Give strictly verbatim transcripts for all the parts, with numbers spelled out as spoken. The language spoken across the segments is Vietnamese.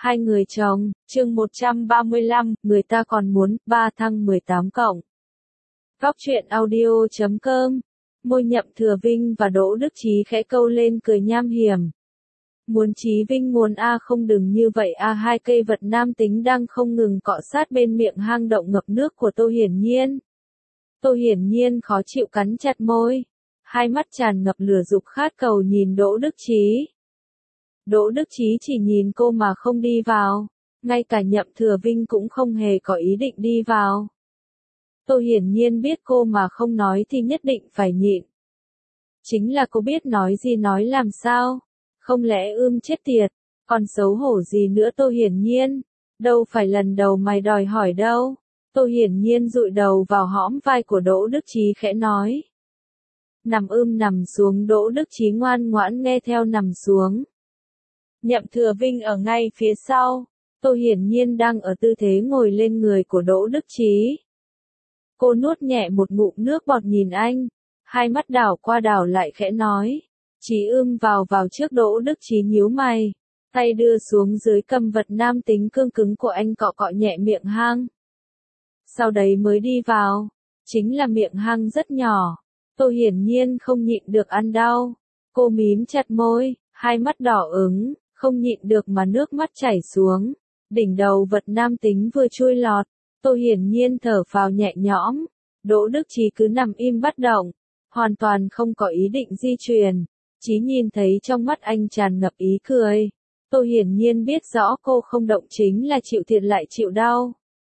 Hai người chồng, chương một trăm ba mươi lăm, người ta còn muốn, ba thăng mười tám cộng. Góc truyện audio chấm com. Môi Nhậm Thừa Vinh và Đỗ Đức Chí khẽ câu lên cười nham hiểm. Muốn Chí Vinh muốn a không đừng như vậy a hai cây vật nam tính đang không ngừng cọ sát bên miệng hang động ngập nước của Tô Hiển Nhiên. Tô Hiển Nhiên khó chịu cắn chặt môi. Hai mắt tràn ngập lửa dục khát cầu nhìn Đỗ Đức Chí. Đỗ Đức Chí chỉ nhìn cô mà không đi vào. Ngay cả Nhậm Thừa Vinh cũng không hề có ý định đi vào. Tô Hiển Nhiên biết cô mà không nói thì nhất định phải nhịn. Chính là cô biết nói gì nói làm sao. Không lẽ ưm chết tiệt, còn xấu hổ gì nữa Tô Hiển Nhiên. Đâu phải lần đầu mày đòi hỏi đâu. Tô Hiển Nhiên dụi đầu vào hõm vai của Đỗ Đức Chí khẽ nói. Nằm ưm nằm xuống Đỗ Đức Chí ngoan ngoãn nghe theo nằm xuống. Nhậm Thừa Vinh ở ngay phía sau. Tô Hiển Nhiên đang ở tư thế ngồi lên người của Đỗ Đức Chí. Cô nuốt nhẹ một ngụm nước bọt nhìn anh. Hai mắt đảo qua đảo lại khẽ nói. Chí ưm vào vào trước Đỗ Đức Chí nhíu mày. Tay đưa xuống dưới cầm vật nam tính cương cứng của anh cọ cọ nhẹ miệng hang. Sau đấy mới đi vào. Chính là miệng hang rất nhỏ. Tô Hiển Nhiên không nhịn được ăn đau. Cô mím chặt môi, hai mắt đỏ ửng, không nhịn được mà nước mắt chảy xuống. Đỉnh đầu vật nam tính vừa chui lọt. Tô Hiển Nhiên thở phào nhẹ nhõm. Đỗ Đức Chí cứ nằm im bất động. Hoàn toàn không có ý định di chuyển. Chí nhìn thấy trong mắt anh tràn ngập ý cười. Tô Hiển Nhiên biết rõ cô không động chính là chịu thiệt lại chịu đau.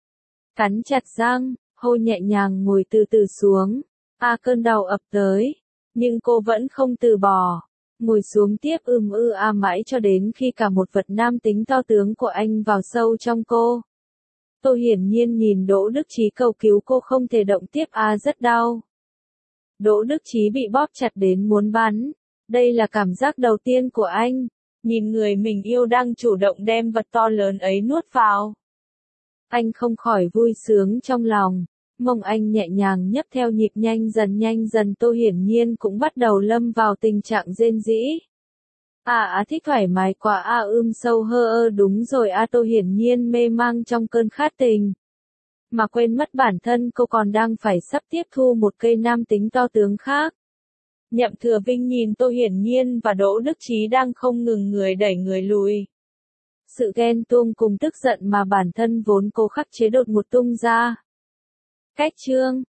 Cắn chặt răng, hôi nhẹ nhàng ngồi từ từ xuống. A cơn đau ập tới. Nhưng cô vẫn không từ bỏ. Ngồi xuống tiếp ưm ư a mãi cho đến khi cả một vật nam tính to tướng của anh vào sâu trong cô. Tô Hiển Nhiên nhìn Đỗ Đức Chí cầu cứu cô không thể động tiếp a rất đau. Đỗ Đức Chí bị bóp chặt đến muốn bắn. Đây là cảm giác đầu tiên của anh. Nhìn người mình yêu đang chủ động đem vật to lớn ấy nuốt vào. Anh không khỏi vui sướng trong lòng. Mông anh nhẹ nhàng nhấp theo nhịp nhanh dần nhanh dần Tô Hiển Nhiên cũng bắt đầu lâm vào tình trạng rên rỉ. À à thích thoải mái quá a à, ưm sâu hơ ơ đúng rồi a à, Tô Hiển Nhiên mê mang trong cơn khát tình. Mà quên mất bản thân cô còn đang phải sắp tiếp thu một cây nam tính to tướng khác. Nhậm Thừa Vinh nhìn Tô Hiển Nhiên và Đỗ Đức Chí đang không ngừng người đẩy người lùi. Sự ghen tuông cùng tức giận mà bản thân vốn cố khắc chế đột ngột tung ra. Cách chương